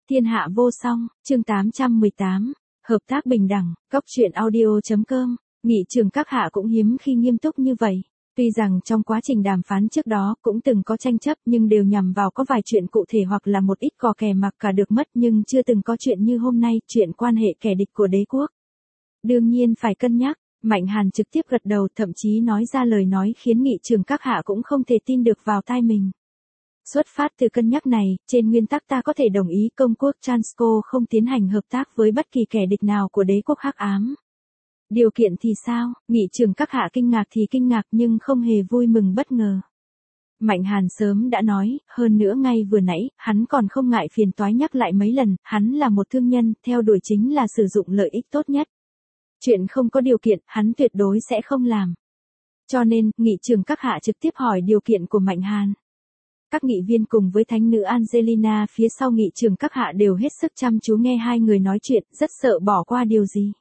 Thiên hạ vô song, chương 818, hợp tác bình đẳng, góc truyện audio.com, nghị trường các hạ cũng hiếm khi nghiêm túc như vậy. Tuy rằng trong quá trình đàm phán trước đó cũng từng có tranh chấp nhưng đều nhằm vào có vài chuyện cụ thể hoặc là một ít cò kè mặc cả được mất nhưng chưa từng có chuyện như hôm nay, chuyện quan hệ kẻ địch của đế quốc. Đương nhiên phải cân nhắc, Mạnh Hàn trực tiếp gật đầu thậm chí nói ra lời nói khiến nghị trường các hạ cũng không thể tin được vào tai mình. Xuất phát từ cân nhắc này, trên nguyên tắc ta có thể đồng ý công quốc Transco không tiến hành hợp tác với bất kỳ kẻ địch nào của đế quốc hắc ám. Điều kiện thì sao? Nghị trường các hạ kinh ngạc thì kinh ngạc nhưng không hề vui mừng bất ngờ. Mạnh Hàn sớm đã nói, hơn nữa ngay vừa nãy, hắn còn không ngại phiền toái nhắc lại mấy lần, hắn là một thương nhân, theo đuổi chính là sử dụng lợi ích tốt nhất. Chuyện không có điều kiện, hắn tuyệt đối sẽ không làm. Cho nên, nghị trường các hạ trực tiếp hỏi điều kiện của Mạnh Hàn. Các nghị viên cùng với thánh nữ Angelina phía sau nghị trường các hạ đều hết sức chăm chú nghe hai người nói chuyện, rất sợ bỏ qua điều gì.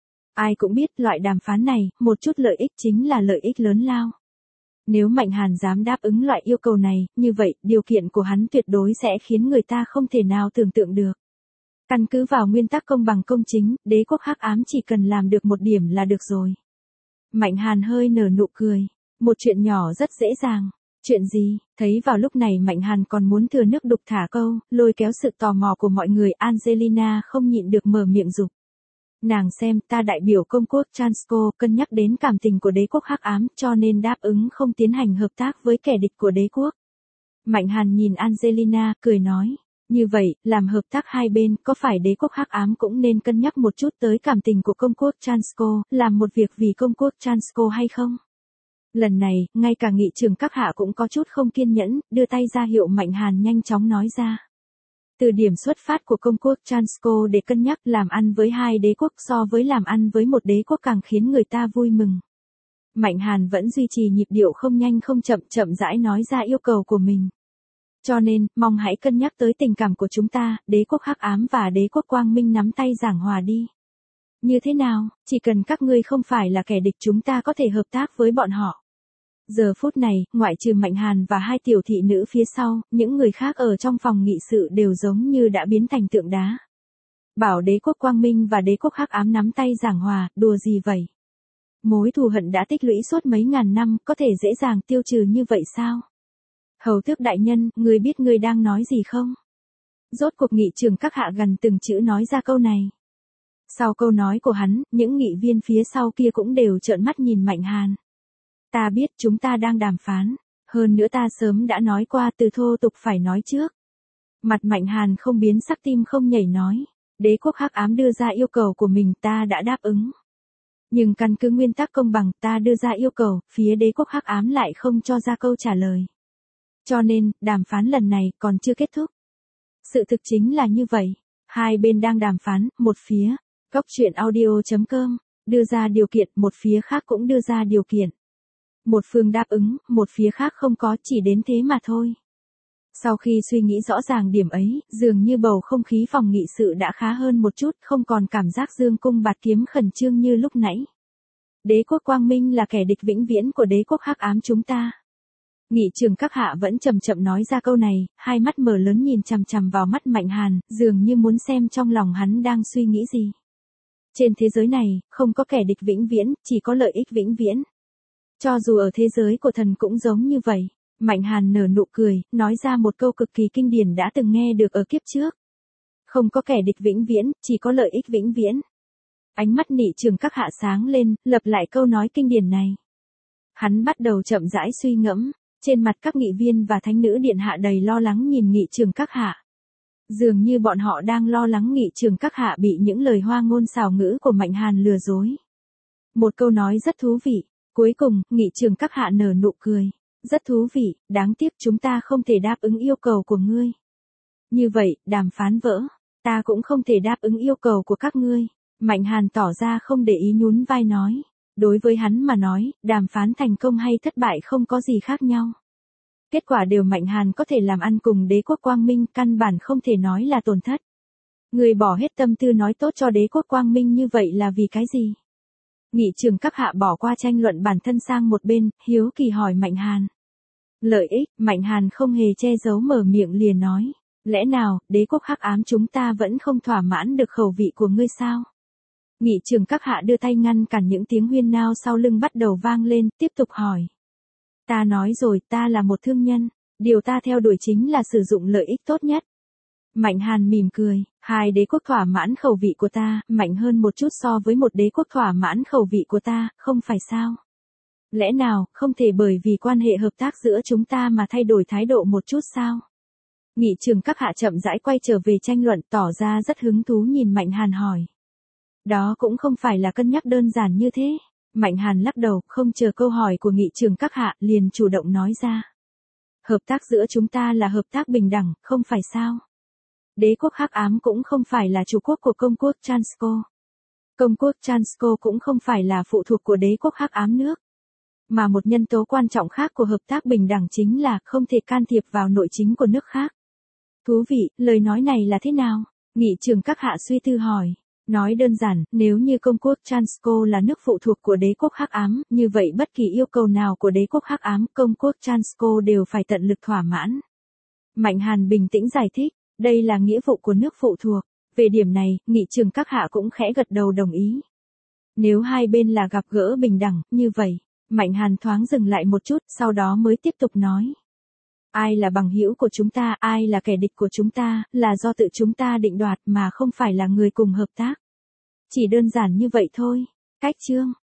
Ai cũng biết loại đàm phán này, một chút lợi ích chính là lợi ích lớn lao. Nếu Mạnh Hàn dám đáp ứng loại yêu cầu này, như vậy, điều kiện của hắn tuyệt đối sẽ khiến người ta không thể nào tưởng tượng được. Căn cứ vào nguyên tắc công bằng công chính, đế quốc hắc ám chỉ cần làm được một điểm là được rồi. Mạnh Hàn hơi nở nụ cười. Một chuyện nhỏ rất dễ dàng. Chuyện gì? Thấy vào lúc này Mạnh Hàn còn muốn thừa nước đục thả câu, lôi kéo sự tò mò của mọi người, Angelina không nhịn được mở miệng dục. Nàng xem, ta đại biểu công quốc Transco cân nhắc đến cảm tình của đế quốc hắc ám cho nên đáp ứng không tiến hành hợp tác với kẻ địch của đế quốc. Mạnh Hàn nhìn Angelina, cười nói. Như vậy, làm hợp tác hai bên, có phải đế quốc hắc ám cũng nên cân nhắc một chút tới cảm tình của công quốc Transco, làm một việc vì công quốc Transco hay không? Lần này, ngay cả nghị trường các hạ cũng có chút không kiên nhẫn, đưa tay ra hiệu Mạnh Hàn nhanh chóng nói ra. Từ điểm xuất phát của công quốc Transco để cân nhắc làm ăn với hai đế quốc so với làm ăn với một đế quốc càng khiến người ta vui mừng. Mạnh Hàn vẫn duy trì nhịp điệu không nhanh không chậm rãi nói ra yêu cầu của mình. Cho nên, mong hãy cân nhắc tới tình cảm của chúng ta, đế quốc hắc ám và đế quốc quang minh nắm tay giảng hòa đi. Như thế nào, chỉ cần các ngươi không phải là kẻ địch chúng ta có thể hợp tác với bọn họ. Giờ phút này, ngoại trừ Mạnh Hàn và hai tiểu thị nữ phía sau, những người khác ở trong phòng nghị sự đều giống như đã biến thành tượng đá. Bảo đế quốc quang minh và đế quốc hắc ám nắm tay giảng hòa, đùa gì vậy? Mối thù hận đã tích lũy suốt mấy ngàn năm, có thể dễ dàng tiêu trừ như vậy sao? Hầu tước đại nhân, ngươi biết ngươi đang nói gì không? Rốt cuộc nghị trường các hạ gần từng chữ nói ra câu này. Sau câu nói của hắn, những nghị viên phía sau kia cũng đều trợn mắt nhìn Mạnh Hàn. Ta biết chúng ta đang đàm phán, hơn nữa ta sớm đã nói qua từ thô tục phải nói trước. Mặt Mạnh Hàn không biến sắc tim không nhảy nói, đế quốc hắc ám đưa ra yêu cầu của mình ta đã đáp ứng. Nhưng căn cứ nguyên tắc công bằng ta đưa ra yêu cầu, phía đế quốc hắc ám lại không cho ra câu trả lời. Cho nên, đàm phán lần này còn chưa kết thúc. Sự thực chính là như vậy, hai bên đang đàm phán, một phía, góc truyện audio.com, đưa ra điều kiện, một phía khác cũng đưa ra điều kiện. Một phương đáp ứng, một phía khác không có, chỉ đến thế mà thôi. Sau khi suy nghĩ rõ ràng điểm ấy, dường như bầu không khí phòng nghị sự đã khá hơn một chút, không còn cảm giác dương cung bạt kiếm khẩn trương như lúc nãy. Đế quốc quang minh là kẻ địch vĩnh viễn của đế quốc hắc ám chúng ta. Nghị trường các hạ vẫn chậm nói ra câu này, hai mắt mở lớn nhìn chằm chằm vào mắt Mạnh Hàn, dường như muốn xem trong lòng hắn đang suy nghĩ gì. Trên thế giới này, không có kẻ địch vĩnh viễn, chỉ có lợi ích vĩnh viễn. Cho dù ở thế giới của thần cũng giống như vậy, Mạnh Hàn nở nụ cười, nói ra một câu cực kỳ kinh điển đã từng nghe được ở kiếp trước. Không có kẻ địch vĩnh viễn, chỉ có lợi ích vĩnh viễn. Ánh mắt nghị trường các hạ sáng lên, lặp lại câu nói kinh điển này. Hắn bắt đầu chậm rãi suy ngẫm, trên mặt các nghị viên và thánh nữ điện hạ đầy lo lắng nhìn nghị trường các hạ. Dường như bọn họ đang lo lắng nghị trường các hạ bị những lời hoa ngôn xảo ngữ của Mạnh Hàn lừa dối. Một câu nói rất thú vị. Cuối cùng, nghị trường các hạ nở nụ cười. Rất thú vị, đáng tiếc chúng ta không thể đáp ứng yêu cầu của ngươi. Như vậy, đàm phán vỡ. Ta cũng không thể đáp ứng yêu cầu của các ngươi. Mạnh Hàn tỏ ra không để ý nhún vai nói. Đối với hắn mà nói, đàm phán thành công hay thất bại không có gì khác nhau. Kết quả đều Mạnh Hàn có thể làm ăn cùng đế quốc quang minh, căn bản không thể nói là tổn thất. Người bỏ hết tâm tư nói tốt cho đế quốc quang minh như vậy là vì cái gì? Nghị trường các hạ bỏ qua tranh luận bản thân sang một bên, hiếu kỳ hỏi Mạnh Hàn. Lợi ích, Mạnh Hàn không hề che giấu mở miệng liền nói. Lẽ nào, đế quốc hắc ám chúng ta vẫn không thỏa mãn được khẩu vị của ngươi sao? Nghị trường các hạ đưa tay ngăn cản những tiếng huyên nao sau lưng bắt đầu vang lên, tiếp tục hỏi. Ta nói rồi, ta là một thương nhân, điều ta theo đuổi chính là sử dụng lợi ích tốt nhất. Mạnh Hàn mỉm cười, hai đế quốc thỏa mãn khẩu vị của ta, mạnh hơn một chút so với một đế quốc thỏa mãn khẩu vị của ta, không phải sao? Lẽ nào, không thể bởi vì quan hệ hợp tác giữa chúng ta mà thay đổi thái độ một chút sao? Nghị trường các hạ chậm rãi quay trở về tranh luận, tỏ ra rất hứng thú nhìn Mạnh Hàn hỏi. Đó cũng không phải là cân nhắc đơn giản như thế. Mạnh Hàn lắc đầu, không chờ câu hỏi của nghị trường các hạ, liền chủ động nói ra. Hợp tác giữa chúng ta là hợp tác bình đẳng, không phải sao? Đế quốc hắc ám cũng không phải là chủ quốc của công quốc Transko. Công quốc Transko cũng không phải là phụ thuộc của đế quốc hắc ám nước. Mà một nhân tố quan trọng khác của hợp tác bình đẳng chính là không thể can thiệp vào nội chính của nước khác. Thú vị, lời nói này là thế nào? Nghị trường các hạ suy tư hỏi. Nói đơn giản, nếu như công quốc Transko là nước phụ thuộc của đế quốc hắc ám, như vậy bất kỳ yêu cầu nào của đế quốc hắc ám, công quốc Transko đều phải tận lực thỏa mãn. Mạnh Hàn bình tĩnh giải thích, đây là nghĩa vụ của nước phụ thuộc. Về điểm này, nghị trường các hạ cũng khẽ gật đầu đồng ý. Nếu hai bên là gặp gỡ bình đẳng, như vậy, Mạnh Hàn thoáng dừng lại một chút, sau đó mới tiếp tục nói. Ai là bằng hữu của chúng ta, ai là kẻ địch của chúng ta, là do tự chúng ta định đoạt mà không phải là người cùng hợp tác. Chỉ đơn giản như vậy thôi. Cách chương